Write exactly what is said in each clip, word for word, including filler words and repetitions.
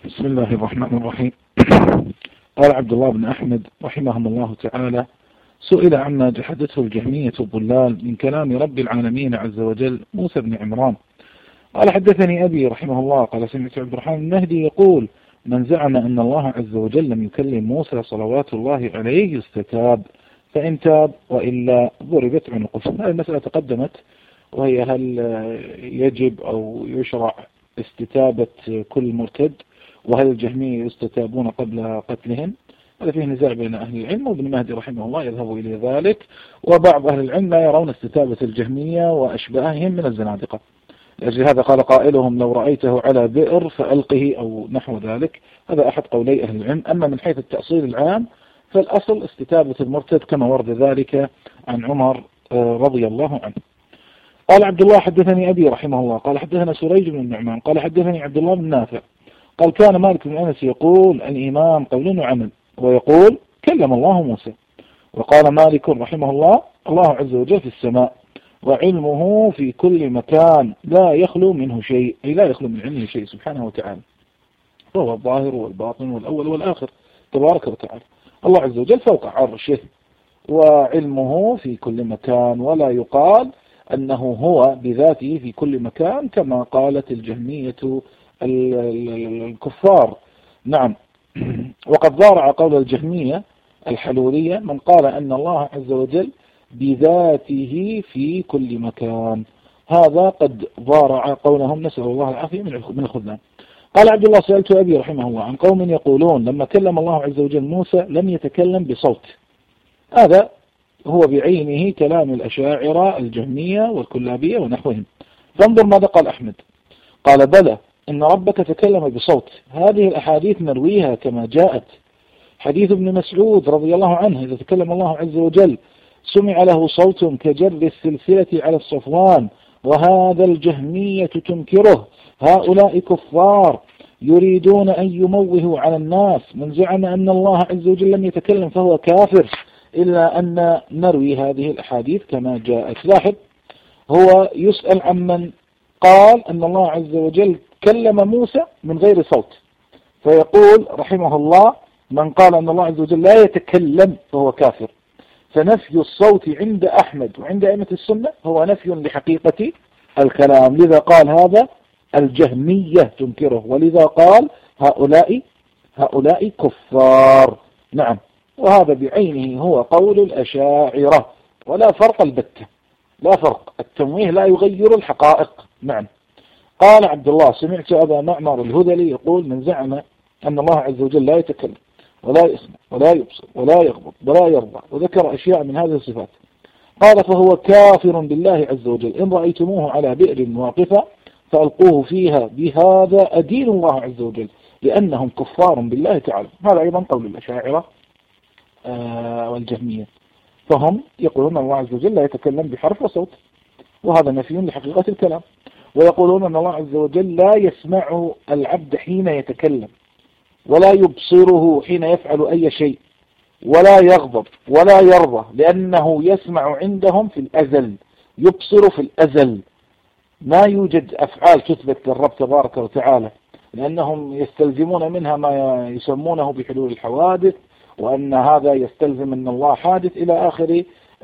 بسم الله الرحمن الرحيم. قال عبد الله بن أحمد رحمهم الله تعالى: سئل عما جحدته الجهمية الضلال من كلام رب العالمين عز وجل موسى بن عمران. قال: حدثني أبي رحمه الله قال: سمعت عبد الرحمن المهدي يقول: من زعم أن الله عز وجل لم يكلم موسى صلوات الله عليه يستتاب، فإن تاب وإلا ضربت عنقه. هذه المسألة تقدمت، وهي هل يجب أو يشرع استتابة كل مرتد، وهل الجهمية يستتابون قبل قتلهم؟ هذا فيه نزاع بين أهل العلم، وابن مهدي رحمه الله يذهب إلى ذلك، وبعض أهل العلم لا يرون استتابة الجهمية وأشباههم من الزنادقة. لأجل هذا قال قائلهم: لو رأيته على بئر فألقه، أو نحو ذلك. هذا أحد قولي أهل العلم. أما من حيث التأصيل العام فالأصل استتابة المرتد كما ورد ذلك عن عمر رضي الله عنه. قال عبد الله: حدثني أبي رحمه الله قال: حدثنا سريج بن النعمان قال: حدثني عبد الله بن نافع قال: كان مالك بن أنس يقول: الإمام قول وعمل، ويقول: كلم الله موسى. وقال مالك رحمه الله: الله عز وجل في السماء، وعلمه في كل مكان، لا يخلو منه شيء، أي لا يخلو من علمه شيء سبحانه وتعالى، وهو الظاهر والباطن والأول والآخر تبارك وتعالى. الله عز وجل فوق عرشه، وعلمه في كل مكان، ولا يقال أنه هو بذاته في كل مكان كما قالت الجهمية الكفار. نعم. وقد ضارع قول الجهمية الحلولية من قال أن الله عز وجل بذاته في كل مكان، هذا قد ضارع قولهم، نسأل الله العافية من الخذلان. قال عبد الله: سألت أبي رحمه الله عن قوم يقولون لما كلم الله عز وجل موسى لم يتكلم بصوت. هذا هو بعينه كلام الأشاعرة الجهمية والكلابية ونحوهم. فانظر ماذا قال أحمد. قال: بلى، إن ربك تكلم بصوت. هذه الأحاديث نرويها كما جاءت. حديث ابن مسعود رضي الله عنه: إذا تكلم الله عز وجل سمع له صوت كجر السلسلة على الصفوان، وهذا الجهمية تنكره. هؤلاء كفار يريدون أن يموهوا على الناس. من زعم أن الله عز وجل لم يتكلم فهو كافر، إلا أن نروي هذه الأحاديث كما جاءت. لاحظ، هو يسأل عن من قال أن الله عز وجل كلم موسى من غير صوت، فيقول رحمه الله: من قال أن الله عز وجل لا يتكلم فهو كافر. فنفي الصوت عند أحمد وعند أئمة السنة هو نفي لحقيقة الكلام، لذا قال هذا الجهمية تنكره، ولذا قال هؤلاء هؤلاء كفار. نعم. وهذا بعينه هو قول الأشاعرة، ولا فرق البتة، لا فرق. التمويه لا يغير الحقائق. نعم. قال عبد الله: سمعت أبا معمر الهذلي يقول: من زعم أن الله عز وجل لا يتكلم ولا يسمع ولا يبصر ولا يغضب ولا يرضى، وذكر أشياء من هذه الصفات، قال: فهو كافر بالله عز وجل. إن رأيتموه على بئر واقفة فألقوه فيها، بهذا أدين الله عز وجل، لأنهم كفار بالله تعالى. هذا أيضا قول الأشاعرة آه والجهمية، فهم يقولون أن الله عز وجل لا يتكلم بحرف وصوت، وهذا نفي لحقيقة الكلام. ويقولون أن الله عز وجل لا يسمع العبد حين يتكلم، ولا يبصره حين يفعل أي شيء، ولا يغضب ولا يرضى، لأنه يسمع عندهم في الأزل، يبصر في الأزل. ما يوجد أفعال تثبت للرب تبارك وتعالى، لأنهم يستلزمون منها ما يسمونه بحلول الحوادث، وأن هذا يستلزم أن الله حادث إلى آخر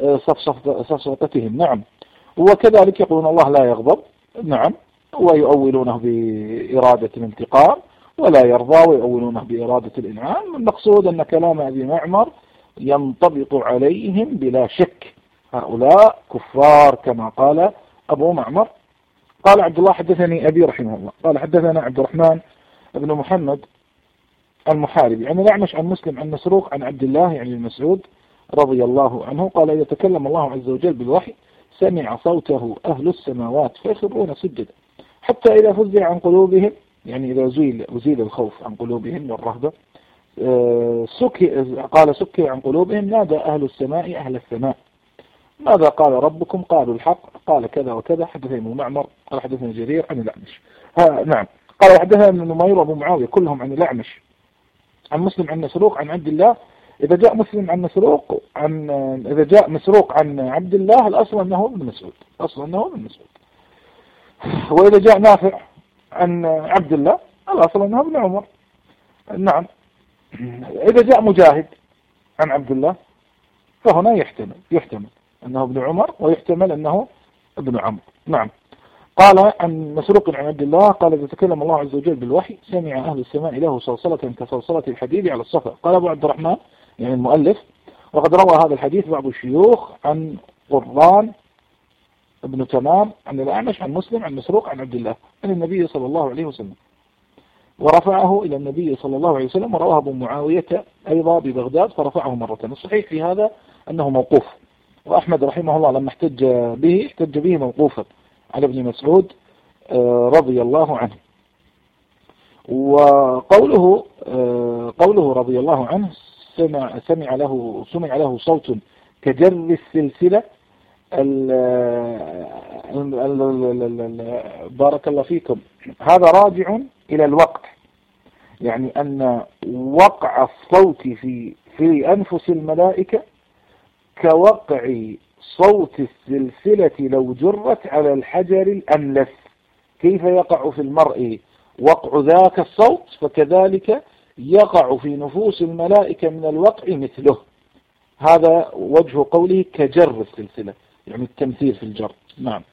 صفصفتهم. نعم. وكذلك يقولون الله لا يغضب. نعم. ويؤولونه بإرادة الانتقام، ولا يرضى ويؤولونه بإرادة الإنعام. المقصود أن كلام أبي معمر ينطبق عليهم بلا شك، هؤلاء كفار كما قال أبو معمر. قال عبد الله: حدثني أبي رحمه الله قال: حدثنا عبد الرحمن بن محمد المحاربي عن الأعمش عن مسلم عن مسروق عن عبد الله يعني المسعود رضي الله عنه قال: إذا تكلم الله عز وجل بالوحي سمع صوته أهل السماوات فيخرون سجدا، حتى إذا فزع عن قلوبهم، يعني إذا زيل, زيل الخوف عن قلوبهم والرهبة، سكي قال سكي عن قلوبهم، نادى أهل السماء أهل السماء: ماذا قال ربكم؟ قالوا الحق، قال كذا وكذا. حدثني ابن معمر قال: حدثني جرير عن الأعمش. نعم. قال: وحدثنا ابن نمير وابو معاوية كلهم عن الأعمش عن مسلم عن مسروق عن عبد الله. إذا جاء مسلم عن مسروق عن إذا جاء مسروق عن عبد الله، الأصل أنه ابن مسعود، أصل أنه ابن مسعود. وإذا جاء نافع عن عبد الله، الأصل أنه ابن عمر. نعم. إذا جاء مجاهد عن عبد الله فهنا يحتمل يحتمل أنه ابن عمر ويحتمل أنه ابن عمرو. نعم. قال عن مسروق عن عبد الله قال إذا تكلم الله عز وجل بالوحي سمع أهل السماء له صلصلة كصلصلة الحديد على الصفا. قال أبو عبد الرحمن يعني المؤلف وقد روى هذا الحديث بعض الشيوخ عن قران ابن تمام عن الأعمش عن مسلم عن مسروق عن عبد الله عن النبي صلى الله عليه وسلم ورفعه إلى النبي صلى الله عليه وسلم ورواه أبو معاوية أيضا ببغداد فرفعه مرة. الصحيح في هذا أنه موقوف وأحمد رحمه الله لما احتج به احتج به موقوفا على ابن مسعود رضي الله عنه. وقوله قوله رضي الله عنه سمع سمع له سمع له صوت كجر السلسلة. بارك الله فيكم. هذا راجع إلى الوقع يعني أن وقع الصوت في في أنفس الملائكة كوقع صوت السلسلة لو جرت على الحجر الأملس. كيف يقع في المرء وقع ذاك الصوت فكذلك يقع في نفوس الملائكة من الوقع مثله. هذا وجه قوله كجر السلسلة يعني التمثيل في الجر. نعم.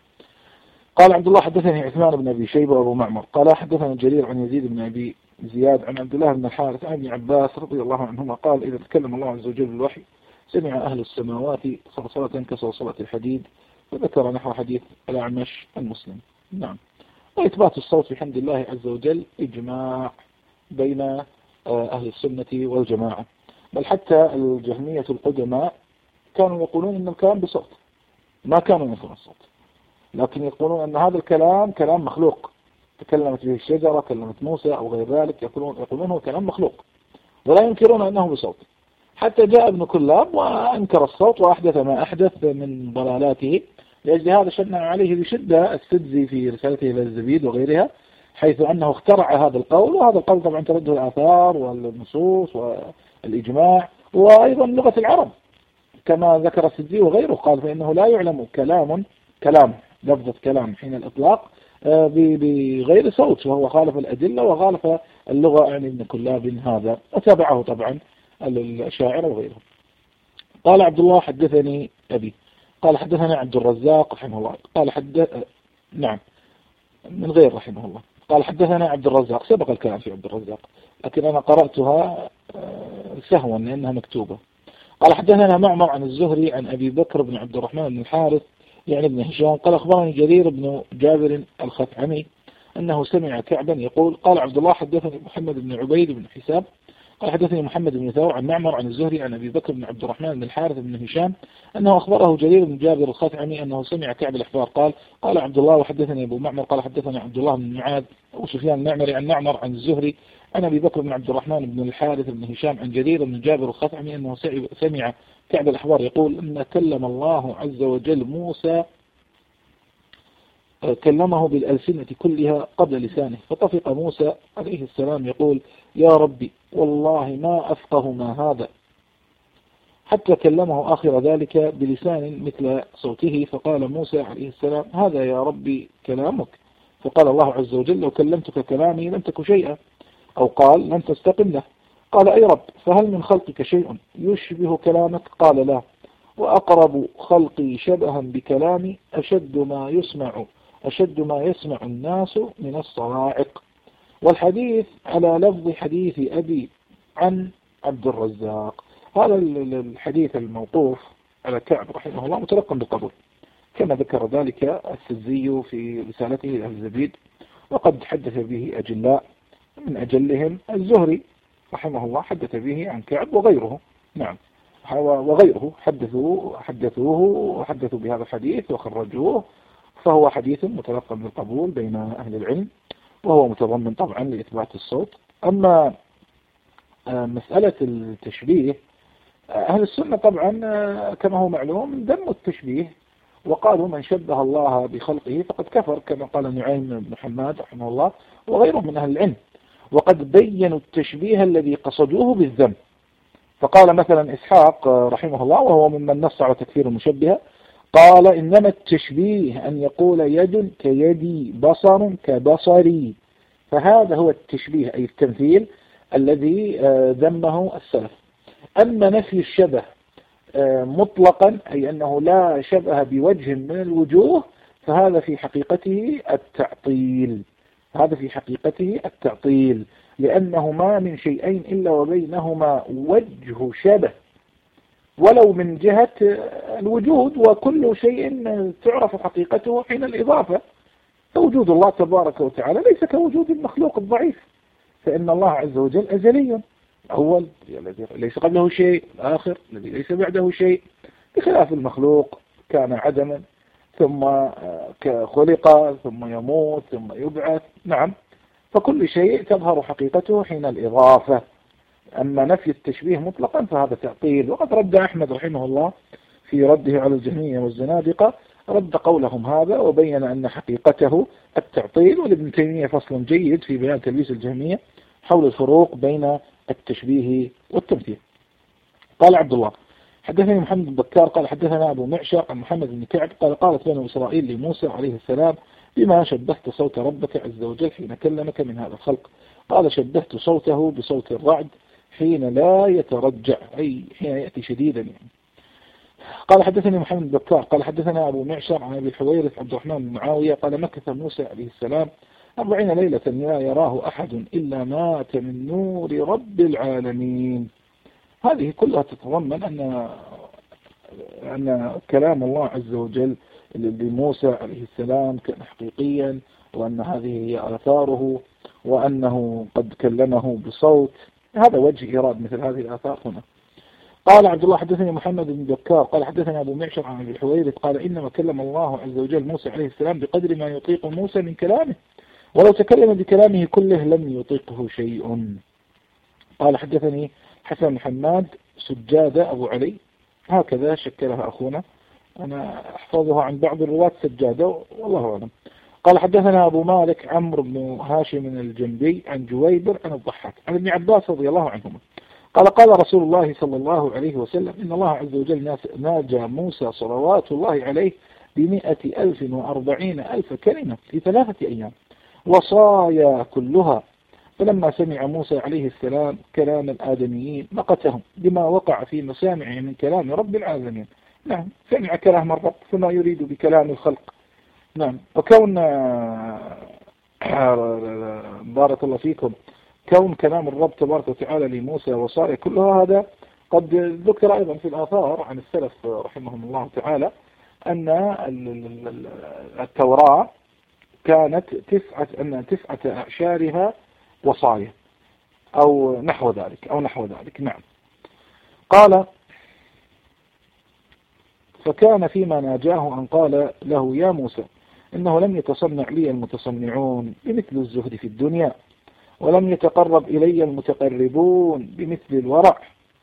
قال عبد الله حدثني عثمان بن أبي شيبة وأبو معمر قال حدثنا جرير عن يزيد بن أبي زياد عن عبد الله بن الحارث عن ابن عباس رضي الله عنهما قال إذا تكلم الله عز وجل بالوحي سمع أهل السماوات صلصلة كصلصلة الحديد وذكر نحو حديث الأعمش المسلم. نعم. وإثبات الصوت بحمد الله عز وجل إجماع بين أهل السنة والجماعة بل حتى الجهمية القدماء كانوا يقولون أن الكلام بصوت ما كانوا ينفون الصوت لكن يقولون أن هذا الكلام كلام مخلوق تكلمت به الشجرة كلمت موسى أو غير ذلك يقولون يقولون هو كلام مخلوق ولا ينكرون أنه بصوت. حتى جاء ابن كلاب وأنكر الصوت وأحدث ما أحدث من ضلالاته. لأجل هذا شنع عليه بشدة السدزي في رسالته إلى الزبيد وغيرها حيث أنه اخترع هذا القول وهذا القول طبعا ترده الآثار والنصوص والإجماع وأيضا لغة العرب كما ذكر السدزي وغيره قال فإنه لا يعلم كلام كلام لفظة كلام حين الإطلاق بغير صوت وهو خالف الأدلة وخالف اللغة عن ابن كلاب هذا وتابعه طبعا الشاعر وغيره. قال عبد الله حدثني أبي قال حدثنا عبد الرزاق رحمه الله قال حدث نعم من غير رحمه الله قال حدثنا عبد الرزاق سبق الكلام في عبد الرزاق لكن أنا قرأتها سهوا لأنها مكتوبة. قال حدثنا معمر عن الزهري عن أبي بكر بن عبد الرحمن بن الحارث يعني ابن هشام قال أخبرني جرير بن جابر الخثعمي أنه سمع كعبا يقول قال عبد الله حدثني محمد بن عبيد بن حساب قال حدثني محمد بن ثور عن معمر عن الزهري عن أبي بكر بن عبد الرحمن بن الحارث بن هشام أنه أخبره جرير بن جابر الخثعمي أنه سمع كعب الأحبار قال قال عبد الله وحدثني أبو معمر قال حدثني عبد الله بن معاذ وسفيان المعمري عن معمر عن الزهري عن أبي بكر بن عبد الرحمن بن الحارث بن هشام عن جرير بن جابر الخثعمي أنه سمع كعب الأحبار يقول أن كلم الله عز وجل موسى كلمه بالألسنة كلها قبل لسانه فطفق موسى عليه السلام يقول يا ربي والله ما أفقه ما هذا حتى كلمه آخر ذلك بلسان مثل صوته فقال موسى عليه السلام هذا يا ربي كلامك فقال الله عز وجل لو كلمتك كلامي لم تك شيئا أو قال لن تستقم له قال أي رب فهل من خلقك شيء يشبه كلامك قال لا وأقرب خلقي شبها بكلامي أشد ما يسمع أشد ما يسمع الناس من الصواعق. والحديث على لفظ حديث أبي عن عبد الرزاق. هذا الحديث الموقوف على كعب رحمه الله متلقى بالقبول كما ذكر ذلك السزي في رسالته إلى الزبيد وقد حدث به أجلاء من أجلهم الزهري رحمه الله حدث به عن كعب وغيره. نعم وغيره حدثوه حدثوه وحدثوا بهذا الحديث وخرجوه فهو حديث متلقى بالقبول بين أهل العلم وهو متضمن طبعا لإثبات الصوت. أما مسألة التشبيه أهل السنة طبعا كما هو معلوم ذموا التشبيه وقالوا من شبه الله بخلقه فقد كفر كما قال نعيم بن حماد رحمه الله وغيره من أهل العلم وقد بينوا التشبيه الذي قصدوه بالذم. فقال مثلا إسحاق رحمه الله وهو ممن نص على تكفير المشبهة قال إنما التشبيه أن يقول يد كيدي بصر كبصري فهذا هو التشبيه أي التمثيل الذي ذمه السلف. أما نفي الشبه مطلقا، أي أنه لا شبه بوجه من الوجوه، فهذا في حقيقته التعطيل، هذا في حقيقته التعطيل، لأنه ما من شيئين إلا وبينهما وجه شبه ولو من جهة الوجود، وكل شيء تعرف حقيقته حين الإضافة. فوجود الله تبارك وتعالى ليس كوجود المخلوق الضعيف، فإن الله عز وجل أزلي، أول الذي ليس قبله شيء، الآخر الذي ليس بعده شيء، بخلاف المخلوق كان عدما ثم خلق ثم يموت ثم يبعث. نعم، فكل شيء تظهر حقيقته حين الإضافة. أما نفي التشبيه مطلقا فهذا تعطيل. وقد رد أحمد رحمه الله في رده على الجهمية والزنادقة، رد قولهم هذا وبين أن حقيقته التعطيل. ولابن تيمية فصل جيد في بيان تلبيس الجهمية حول الفروق بين التشبيه والتمثيل. قال عبد الله حدثني محمد بن بكار قال حدثنا أبو معشر عن محمد بن كعب قال قالت بنو إسرائيل لموسى عليه السلام بما شبهت صوت ربك عز وجل حين كلمك من هذا الخلق؟ قال شبهت صوته بصوت الرعد حين لا يترجع، أي حين يأتي شديدا يعني. قال حدثني محمد بن بكار قال حدثنا أبو معشر عن أبي الحويرث عبد الرحمن بن معاوية قال مكث موسى عليه السلام أربعين ليلة لا يراه أحد إلا مات من نور رب العالمين. هذه كلها تتضمن أن أن كلام الله عز وجل لموسى عليه السلام كان حقيقيا، وأن هذه هي آثاره، وأنه قد كلمه بصوت. هذا وجه إيراد مثل هذه الآثار هنا. قال عبد الله حدثني محمد بن بكار قال حدثنا أبو معشر عن أبي الحويرث قال إنما كلم الله عز وجل موسى عليه السلام بقدر ما يطيق موسى من كلامه، ولو تكلم بكلامه كله لم يطيقه شيء. قال حدثني حسن محمد سجادة أبو علي، هكذا شكلها أخونا، أنا أحفظها عن بعض الرواة سجادة والله أعلم. قال حدثنا أبو مالك عمرو بن هاشم الجنبي عن جويبر عن الضحاك عن ابن عباس رضي الله عنهما قال قال رسول الله صلى الله عليه وسلم إن الله عز وجل ناجى موسى صلوات الله عليه بمئة ألف وأربعين ألف كلمة في ثلاثة أيام وصايا كلها. فلما سمع موسى عليه السلام كلام الآدميين مقتهم بما وقع في مسامعه من كلام رب العالمين. نعم، سمع كلام الرب فما يريد بكلام الخلق. نعم، وكون بارك الله فيكم كون كلام الرب تبارك وتعالى لموسى وصايا كلها، هذا قد ذكر أيضا في الآثار عن السلف رحمهم الله تعالى أن التوراة كانت تسعة أن تسعة أعشارها وصايا أو نحو ذلك أو نحو ذلك. نعم. قال فكان فيما ناجاه أن قال له يا موسى إنه لم يتصنع لي المتصنعون بمثل الزهد في الدنيا، ولم يتقرب إلي المتقربون بمثل الورع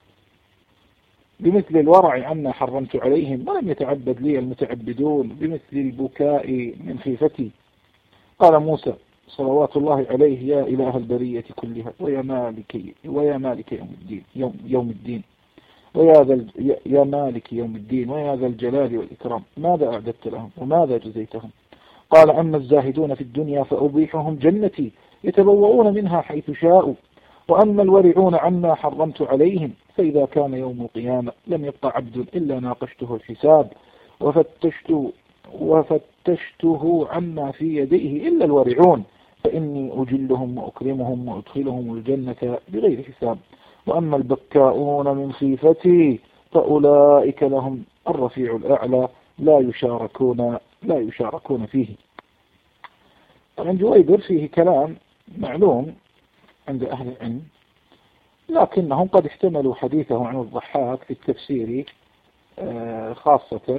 بمثل الورع عما حرمت عليهم، ولم يتعبد لي المتعبدون بمثل البكاء من خيفتي. قال موسى صلوات الله عليه يا إله البرية كلها ويا مالك ويا مالك يوم الدين يوم, يوم الدين ويا ذا يا مالك يوم الدين ويا ذا الجلال والإكرام، ماذا أعددت لهم وماذا جزيتهم؟ قال أما الزاهدون في الدنيا فأبيحهم جنتي يتبوؤون منها حيث شاءوا، وأما الورعون عما حرمت عليهم فإذا كان يوم القيامة لم يبقى عبد إلا ناقشته الحساب وفتشت وفتشته عما في يديه إلا الورعون، فإني أجلهم وأكرمهم وأدخلهم الجنة بغير حساب. وأما البكاؤون من خيفتي فأولئك لهم الرفيع الأعلى لا يشاركون لا يشاركون فيه. طبعا جويبر فيه كلام معلوم عند أهل العلم، لكنهم قد احتملوا حديثه عن الضحاك في التفسير خاصة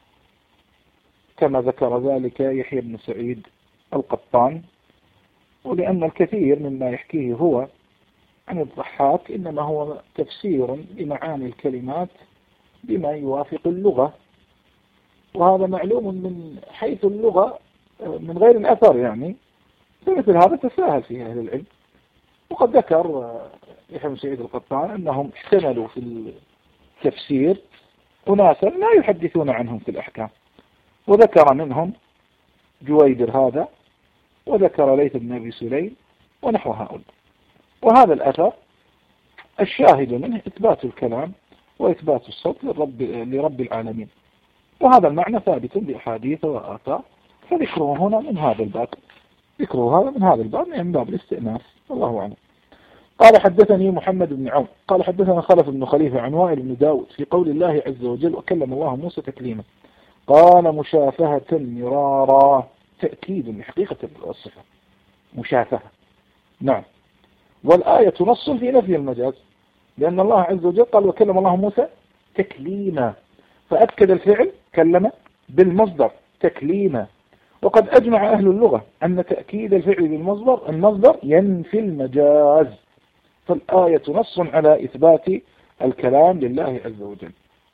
كما ذكر ذلك يحيى بن سعيد القطان، ولأن الكثير مما يحكيه هو عن الضحاك إنما هو تفسير لمعاني الكلمات بما يوافق اللغة، وهذا معلوم من حيث اللغة من غير الأثر يعني، فمثل هذا تساهل فيه أهل العلم. وقد ذكر يحيى بن سعيد القطان أنهم احتملوا في التفسير أناسا لا يحدثون عنهم في الأحكام، وذكر منهم جويبر هذا، وذكر ليث بن أبي سليم ونحو هؤلاء. وهذا الأثر الشاهد منه إثبات الكلام وإثبات الصوت للرب, لرب العالمين، وهذا المعنى ثابت بأحاديث وآثار، فذكره هنا من هذا الباب، ذكره هذا من هذا الباب من باب الاستئناس، والله أعلم. قال حدثني محمد بن عون قال حدثنا خلف بن خليفة عن وائل بن داود في قول الله عز وجل وكلم الله موسى تكليما، قال مشافهة مرارا، تأكيد لحقيقة الصفة مشافهة. نعم، والآية نص في نفي المجاز، لأن الله عز وجل قال وكلم الله موسى تكليما، فأكد الفعل كلم بالمصدر تكليما. وقد أجمع أهل اللغة أن تأكيد الفعل بالمصدر المصدر ينفي المجاز، فالآية نص على إثبات الكلام لله عز وجل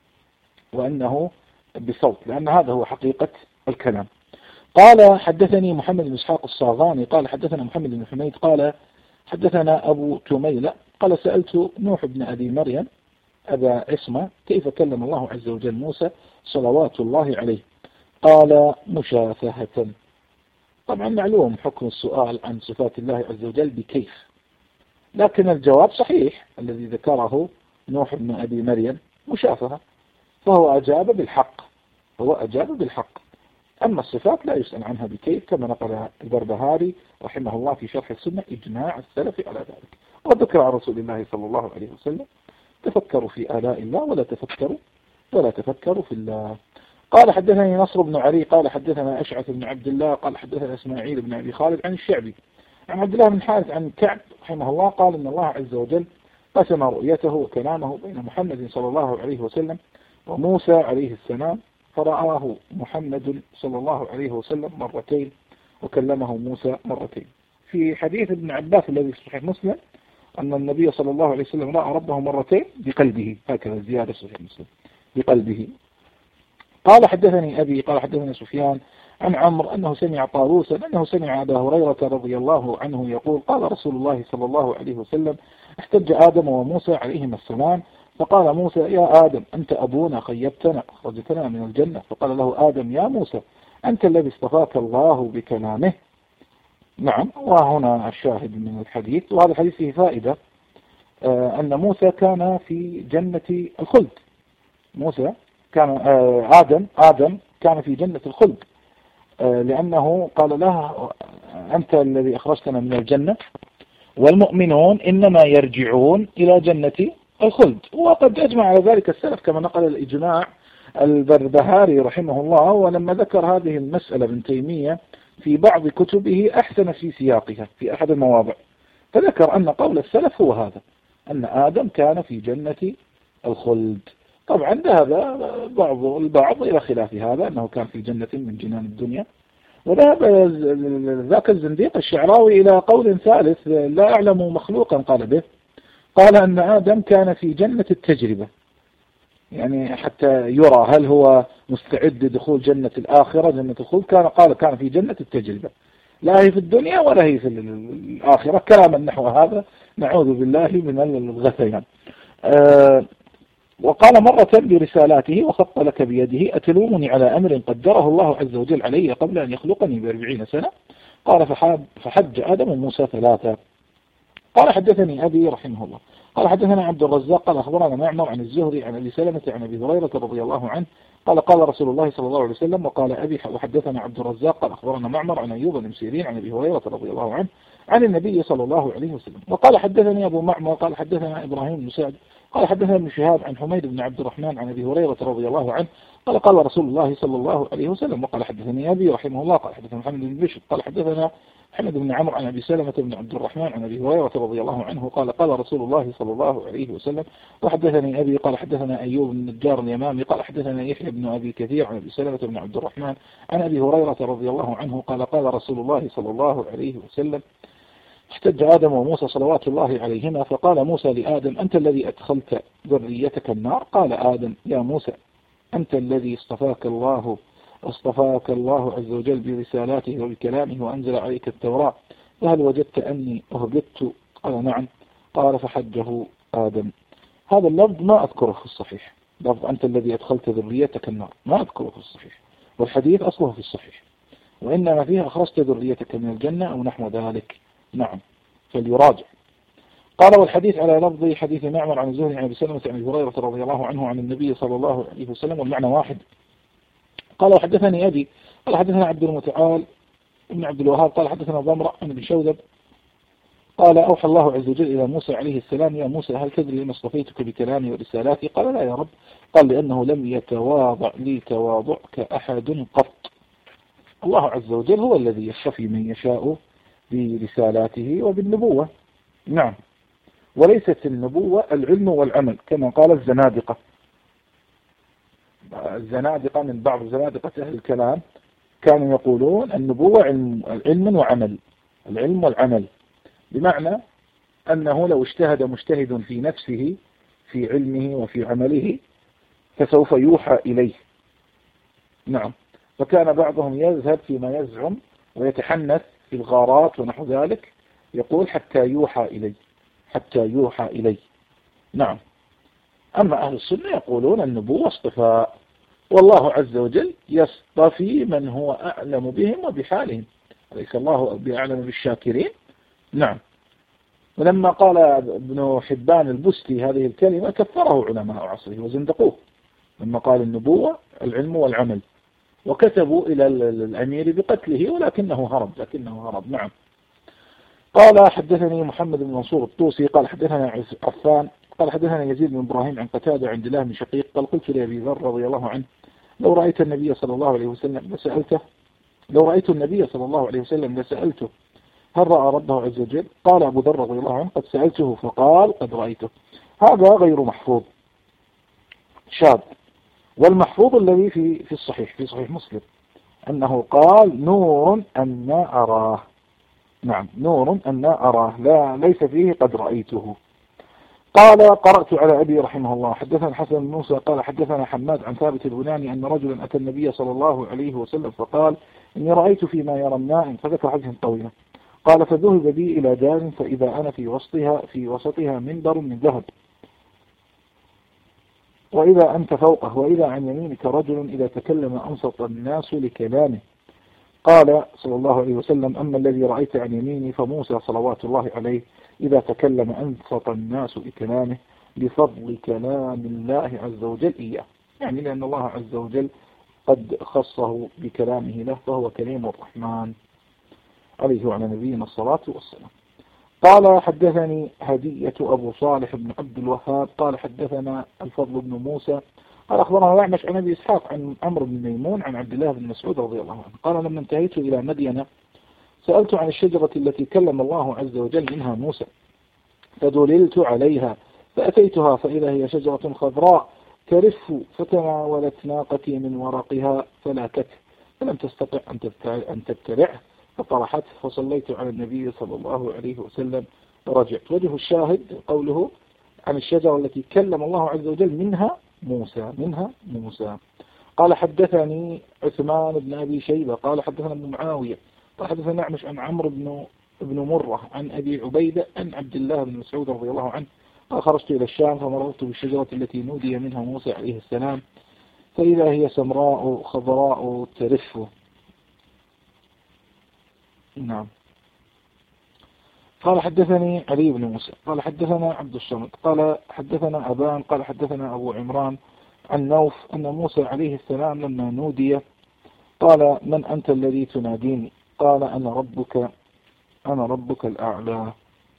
وأنه بصوت، لأن هذا هو حقيقة الكلام. قال حدثني محمد بن إسحاق الصاغاني قال حدثنا محمد بن حميد قال حدثنا أبو تميلة قال سألت نوح بن أبي مريم أبا عصمة كيف كلم الله عز وجل موسى صلوات الله عليه، قال مشافهة. طبعا معلوم حكم السؤال عن صفات الله عز وجل بكيف، لكن الجواب صحيح الذي ذكره نوح بن أبي مريم مشافهة، فهو أجاب بالحق، هو أجاب بالحق. أما الصفات لا يسأل عنها بكيف، كما نقل البربهاري رحمه الله في شرح السنة إجماع السلف على ذلك. وذكر عن رسول الله صلى الله عليه وسلم تفكروا في آلاء الله ولا تفكروا ولا تفكروا في الله. قال حدثني نصر بن علي قال حدثنا أشعث بن عبد الله قال حدثنا إسماعيل بن أبي خالد عن الشعبي عن عبد الله بن حارث عن كعب رحمه الله قال إن الله عز وجل قسم رؤيته وكلامه بين محمد صلى الله عليه وسلم وموسى عليه السلام، فرآه محمد صلى الله عليه وسلم مرتين وكلمه موسى مرتين. في حديث ابن عباس الذي في صحيح مسلم أن النبي صلى الله عليه وسلم رأى ربه مرتين بقلبه، هكذا زيادة صحيح مسلم بقلبه. قال حدثني أبي قال حدثني سفيان عن عمرو أنه سمع طاووسا أنه سمع أبا هريرة رضي الله عنه يقول قال رسول الله صلى الله عليه وسلم احتج آدم وموسى عليهما السلام، فقال موسى يا آدم أنت أبونا خيبتنا أخرجتنا من الجنة، فقال له آدم يا موسى أنت الذي اصطفاك الله بكلامه. نعم، وهنا الشاهد من الحديث، وهذا الحديث فيه فائدة آه أن موسى كان في جنة الخلد، موسى كان آه آدم آدم كان في جنة الخلد آه لأنه قال له أنت الذي أخرجتنا من الجنة والمؤمنون إنما يرجعون إلى جنة الخلد. وقد أجمع على ذلك السلف كما نقل الإجماع البربهاري رحمه الله، ولما ذكر هذه المسألة ابن تيمية في بعض كتبه أحسن في سياقها في أحد المواضع، فذكر أن قول السلف هو هذا أن آدم كان في جنة الخلد. طبعا ذهب بعض البعض إلى خلاف هذا أنه كان في جنة من جنان الدنيا، وذهب ذاك الزنديق الشعراوي إلى قول ثالث لا أعلم مخلوقا قال به، قال أن آدم كان في جنة التجربة، يعني حتى يرى هل هو مستعد لدخول جنة الآخرة جنة الخلد، كان قال كان في جنة التجربة، لا هي في الدنيا ولا هي في الآخرة، كلاما نحو هذا نعوذ بالله من الغثيان. أه وقال مرة برسالاته وخط لك بيده أتلومني على أمر قدره الله عز وجل علي قبل أن يخلقني بأربعين سنة، قال فحج آدم وموسى ثلاثة. قال حدثني أبي رحمه الله قال حدثنا عبد الرزاق قال أخبرنا معمر عن الزهري عن أبي سلمة عن أبي هريرة رضي الله عنه قال قال رسول الله صلى الله عليه وسلم وقال أبي وحدثنا عبد الرزاق قال أخبرنا معمر عن أيوب بن سيرين عن أبي هريرة رضي الله عنه عن النبي صلى الله عليه وسلم. وقال حدثني أبو معمر قال حدثنا إبراهيم بن سعد قال حدثنا ابن شهاب عن حميد بن عبد الرحمن عن أبي هريرة رضي الله عنه قال قال رسول الله صلى الله عليه وسلم. وقال حدثني أبي رحمه الله قال حدثنا محمد بن بشر قال حدثنا محمد بن عمرو عن أبي سلمة بن عبد الرحمن عن أبي هريرة رضي الله عنه قال قال رسول الله صلى الله عليه وسلم. وحدثني أبي قال حدثنا أيوب بن النجار اليمامي قال حدثنا يحيى بن أبي كثير عن أبي سلمة بن عبد الرحمن عن أبي هريرة رضي الله عنه قال قال رسول الله صلى الله عليه وسلم احتج آدم وموسى صلوات الله عليهما فقال موسى لآدم أنت الذي أدخلت ذريتك النار، قال آدم يا موسى أنت الذي اصطفاك الله اصطفاك الله عز وجل برسالاته وبكلامه وأنزل عليك التوراة، فهل وجدت أني أهبطت؟ قال نعم. قال فحجه آدم. هذا اللفظ ما أذكره في الصحيح، لفظ أنت الذي أدخلت ذريتك النار ما أذكره في الصحيح، والحديث أصله في الصحيح، وإنما فيه أخرجت ذريتك من الجنة أو نحو ذلك. نعم، فليراجع. قال والحديث على لفظ حديث معمر عن الزهري عن أبي سلمة عن أبي هريرة رضي الله عنه عن النبي صلى الله عليه وسلم والمعنى واحد. قال وحدثني أبي قال حدثنا عبد المتعال ابن عبد الوهاب قال حدثنا ضمرة عن ابن شوذب قال أوحى الله عز وجل إلى موسى عليه السلام يا موسى هل تدري لما اصطفيتك بكلامي ورسالاتي؟ قال لا يا رب. قال لأنه لم يتواضع لي تواضعك أحد قط. الله عز وجل هو الذي يصطفي من يشاء برسالاته وبالنبوة. نعم. وليست النبوة العلم والعمل كما قال الزنادقة. الزنادقة من بعض زنادقة أهل الكلام كانوا يقولون النبوة علم, علم وعمل، العلم والعمل، بمعنى أنه لو اجتهد مجتهد في نفسه في علمه وفي عمله فسوف يوحى إليه. نعم. فكان بعضهم يذهب فيما يزعم ويتحنث في الغارات ونحو ذلك يقول حتى يوحى إليه حتى يوحى إليه. نعم. أما أهل السنة يقولون النبوة اصطفاء، والله عز وجل يصطفي من هو أعلم بهم وبحالهم، أليس الله بأعلم بالشاكرين؟ نعم. ولما قال ابن حبان البستي هذه الكلمة كفره علماء عصره وزندقوه لما قال النبوة العلم والعمل، وكتبوا إلى الأمير بقتله ولكنه هرب لكنه هرب. نعم. قال حدثني محمد بن منصور الطوسي قال حدثنا عفان قال حدثنا يزيد بن إبراهيم عن قتادة عن الله بن شقيق قال قلت لأبي ذر رضي الله عنه لو رأيت النبي صلى الله عليه وسلم لسألته لو رأيت النبي صلى الله عليه وسلم لسألته هل رأى ربه عز وجل؟ قال أبو ذر رضي الله عنه قد سألته فقال قد رأيته. هذا غير محفوظ شاذ. والمحفوظ الذي في في الصحيح في صحيح مسلم أنه قال نور أنا أراه. نعم. نور أنا أراه لا ليس فيه قد رأيته. قال قرأت على أبي رحمه الله حدثنا حسن بن موسى قال حدثنا حماد عن ثابت البناني أن رجلا أتى النبي صلى الله عليه وسلم فقال إني رأيت فيما يرى النائم فذكر حديث طويلا قال فذهب بي إلى دار فإذا أنا في وسطها في وسطها منبر من ذهب وإذا أنت فوقه وإذا عن يمينك رجل إذا تكلم أنصت الناس لكلامه. قال صلى الله عليه وسلم أما الذي رأيت عن يميني فموسى صلوات الله عليه إذا تكلم أنصت الناس لكلامه بفضل كلام الله عز وجل إياه، يعني لأن الله عز وجل قد خصه بكلامه له فهو كريم الرحمن عليه وعلى نبينا الصلاة والسلام. قال حدثني هدية أبو صالح بن عبد الوهاب قال حدثنا الفضل بن موسى قال أخبرنا الأعمش عن أبي إسحاق عن عمرو بن ميمون عن عبد الله بن مسعود رضي الله عنه قال لما انتهيت إلى مدينة سألت عن الشجرة التي كلم الله عز وجل منها موسى فدللت عليها فأتيتها فإذا هي شجرة خضراء ترف فتناولت ناقتي من ورقها فلاكته فلم تستطع أن تبتلعه فطرحته فصليت على النبي صلى الله عليه وسلم ورجعت. وجه الشاهد قوله عن الشجرة التي كلم الله عز وجل منها موسى منها موسى. قال حدثني عثمان بن أبي شيبة قال حدثنا ابن معاوية قال حدثنا نعمش عن عمرو بن ابن مرة عن أبي عبيدة عن عبد الله بن مسعود رضي الله عنه قال خرجت إلى الشام فمررت بالشجرة التي نودي منها موسى عليه السلام فإذا هي سمراء خضراء ترف. نعم. قال حدثني علي بن موسى قال حدثنا عبد الصمد قال حدثنا أبان قال حدثنا أبو عمران عن نوف أن موسى عليه السلام لما نودي قال من أنت الذي تناديني؟ قال أنا ربك أنا ربك الأعلى.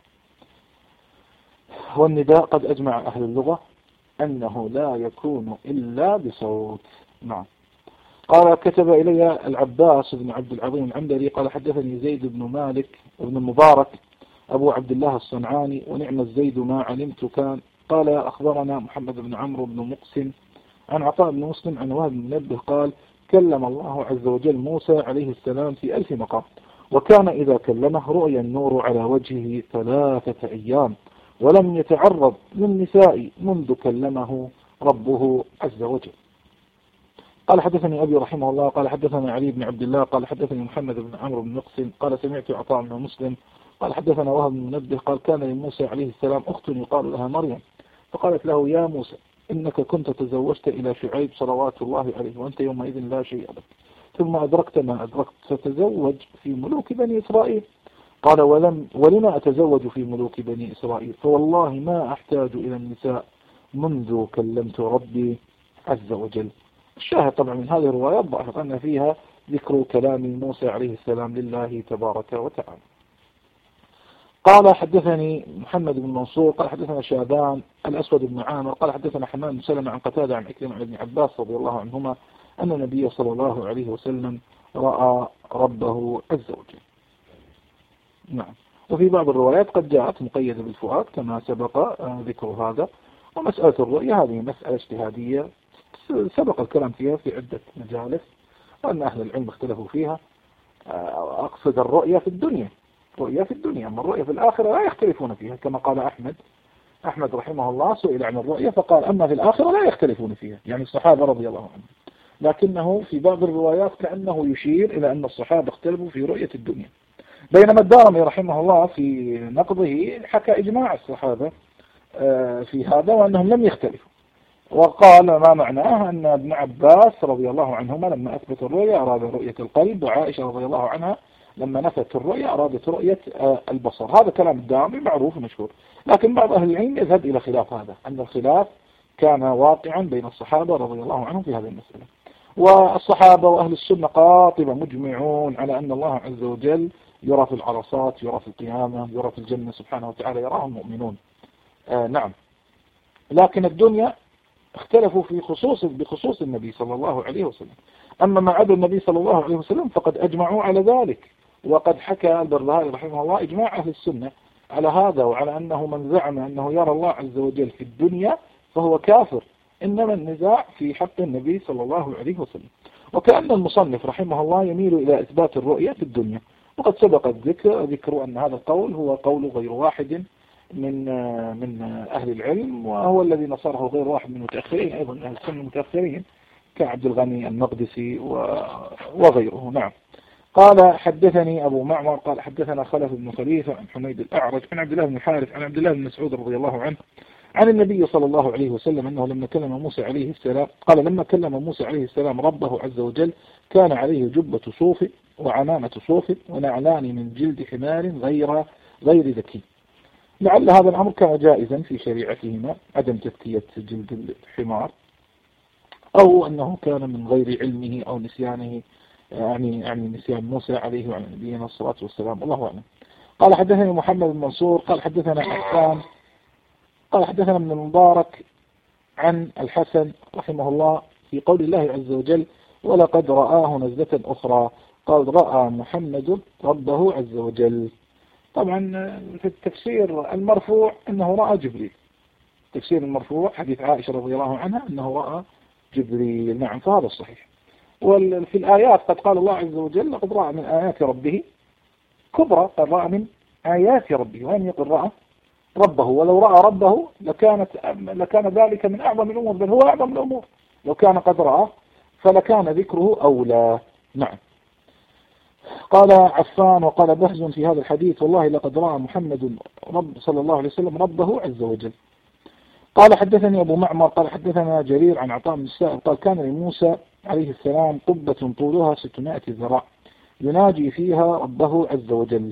والنداء قد أجمع أهل اللغة أنه لا يكون إلا بصوت. نعم. قال كتب إلي العباس بن عبد العظيم العنبري قال حدثني زيد بن مالك بن المبارك أبو عبد الله الصنعاني ونعم الزيد ما علمت كان قال أخبرنا محمد بن عمرو بن مقسم عن عطاء بن مسلم عن وهب بن منبه قال كلم الله عز وجل موسى عليه السلام في ألف مقام وكان إذا كلمه رؤي النور على وجهه ثلاثة أيام ولم يتعرض للنساء منذ كلمه ربه عز وجل. قال حدثني أبي رحمه الله قال حدثنا علي بن عبد الله قال حدثني محمد بن عمرو بن مقسم قال سمعت عطاء بن مسلم قال حدثنا وهب بن منبه قال كان لموسى عليه السلام أخت يقال لها مريم فقالت له يا موسى إنك كنت تزوجت إلى شعيب صلوات الله عليه وأنت يومئذ لا شيء لك ثم أدركت ما أدركت فتزوج في ملوك بني إسرائيل قال ولم ولما أتزوج في ملوك بني إسرائيل فوالله ما أحتاج إلى النساء منذ كلمت ربي عز وجل. الشاهد طبعا من هذه الروايات ضعف أن فيها ذكر كلام موسى عليه السلام لله تبارك وتعالى. قال حدثني محمد بن منصور قال حدثنا شعبان الأسود بن عامر قال حدثنا حماد بن سلمة عن قتادة عن عكرمة عن ابن عباس رضي الله عنهما أن النبي صلى الله عليه وسلم رأى ربه عز وجل. نعم. وفي بعض الروايات قد جاءت مقيدة بالفؤاد كما سبق ذكر هذا. ومسألة الرؤية هذه مسألة اجتهادية سبق الكلام فيها في عدة مجالس وأن أهل العلم اختلفوا فيها. أقصد الرؤية في الدنيا، رؤية في الدنيا، أما الرؤية في الآخرة لا يختلفون فيها كما قال أحمد أحمد رحمه الله سئل عن الرؤية فقال أما في الآخرة لا يختلفون فيها، يعني الصحابة رضي الله عنهم. لكنه في بعض الروايات كأنه يشير إلى أن الصحابة اختلفوا في رؤية الدنيا، بينما الدارمي رحمه الله في نقضه حكى إجماع الصحابة في هذا وأنهم لم يختلفوا، وقال ما معناه أن ابن عباس رضي الله عنهما لما أثبت الرؤية أراد رؤية القلب، وعائشة رضي الله عنها لما نفت الرؤية أرادت رؤية البصر. هذا كلام الدارمي معروف ومشهور، لكن بعض أهل العلم يذهب إلى خلاف هذا، أن الخلاف كان واقعا بين الصحابة رضي الله عنهم في هذه المسألة. والصحابة وأهل السنة قاطبة مجمعون على أن الله عز وجل يرى في العرصات، يرى في القيامة، يرى في الجنة سبحانه وتعالى، يراه المؤمنون. آه نعم. لكن الدنيا اختلفوا في خصوص بخصوص النبي صلى الله عليه وسلم. أما ما عدا النبي صلى الله عليه وسلم فقد أجمعوا على ذلك، وقد حكى البربهاري رحمه الله إجماع أهل السنة على هذا، وعلى أنه من زعم أنه يرى الله عز وجل في الدنيا فهو كافر، إنما النزاع في حق النبي صلى الله عليه وسلم. وكأن المصنف رحمه الله يميل إلى إثبات الرؤية في الدنيا، وقد سبق الذكر ذكر أن هذا القول هو قول غير واحد من من أهل العلم، وهو الذي نصره غير واحد من المتأخرين أيضا أهل السنة المتأخرين كعبد الغني المقدسي وغيره. نعم. قال حدثني أبو معمر قال حدثنا خلف بن خليفة عن حميد الأعرج عن عبد الله بن الحارث عن عبد الله بن مسعود رضي الله عنه عن النبي صلى الله عليه وسلم أنه لما كلم موسى عليه السلام قال لما كلم موسى عليه السلام ربه عز وجل كان عليه جبة صوف وعمامة صوف ونعلان من جلد حمار غير غير ذكي. لعل هذا الأمر كان جائزا في شريعتهما عدم تذكية جلد الحمار، أو أنه كان من غير علمه أو نسيانه، يعني يعني نسيان موسى عليه وعلى نبينا الصلاة والسلام، الله أعلم. قال حدثنا محمد بن منصور قال حدثنا حسان قال حدثنا ابن المبارك عن الحسن رحمه الله في قول الله عز وجل ولقد رآه نزلة أخرى قال رأى محمد ربه عز وجل. طبعا في التفسير المرفوع أنه رأى جبريل، تفسير المرفوع حديث عائشة رضي الله عنها أنه رأى جبريل. نعم، فهذا الصحيح. وفي الآيات قد قال الله عز وجل لقد رأى من آيات ربه كبرى، قد رأى من آيات ربه، وأن يقول رأى ربه، ولو رأى ربه لكانت لكان ذلك من أعظم الأمور، بل هو أعظم الأمور. لو كان قد رأى فلكان ذكره أولى. نعم. قال عفان وقال بهز في هذا الحديث والله لقد رأى محمد رب صلى الله عليه وسلم ربه عز وجل. قال حدثني أبو معمر قال حدثنا جرير عن عطاء بن السائب قال كان لموسى عليه السلام قبة طولها ستمائة ذراع يناجي فيها ربه عز وجل.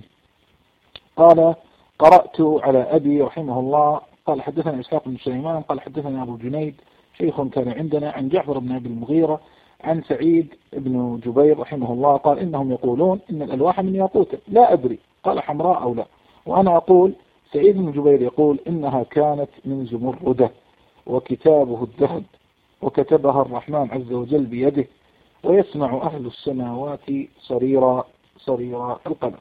قال قرأت على أبي رحمه الله قال حدثنا إسحاق بن سليمان قال حدثنا أبو جنيد شيخ كان عندنا عن جعفر بن أبي المغيرة عن سعيد بن جبير رحمه الله قال إنهم يقولون إن الألواح من ياقوت، لا أدري قال حمراء أو لا، وأنا أقول سعيد بن جبير يقول إنها كانت من زمردة وكتابه الذهب وكتبها الرحمن عز وجل بيده ويسمع أهل السماوات صريرا صريرا القلم.